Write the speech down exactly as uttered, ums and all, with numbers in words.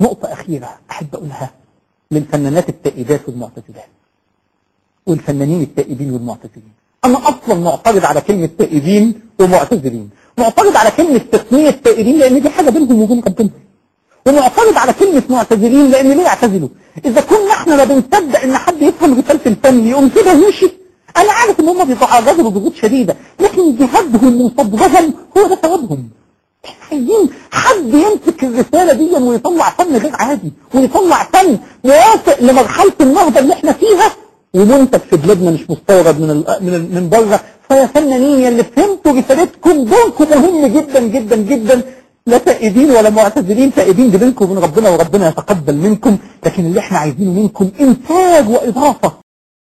نقطة أخيرة أحب أقولها للفنانات التائبات والمعتزلات والفنانين التائبين والمعتزلين. أنا أصلا معترض على كلمة تائبين ومعتزلين، معترض على كلمة تسمية تائبين لأن دي حاجة بينهم وبين ربنا، ومعترض على كلمة معتزلين لأن ليه يعتزلوا؟ إذا كنا إحنا لا بنصدق إن حد يفهم رسالة الفن يقوم كده ويمشي. أنا عارف إن هم بيتعرضوا لضغوط شديدة، لكن جهادهم وصبرهم هو ده ثوابهم. احنا عايزين حد يمسك الرسالة دي ويطلع فن غير عادي، ويطلع فن موافق لمرحلة النهضة اللي احنا فيها، ومنتج في بلادنا مش مستورد من ال من ال من بره. فيا فنانين يا اللي فهمتوا رسالتكم دوركم مهم جدا جدا جدا، لا تائبين ولا معتزلين، تائبين دي بينكم وبين ربنا وربنا يتقبل منكم، لكن اللي احنا عايزينه منكم انتاج واضافة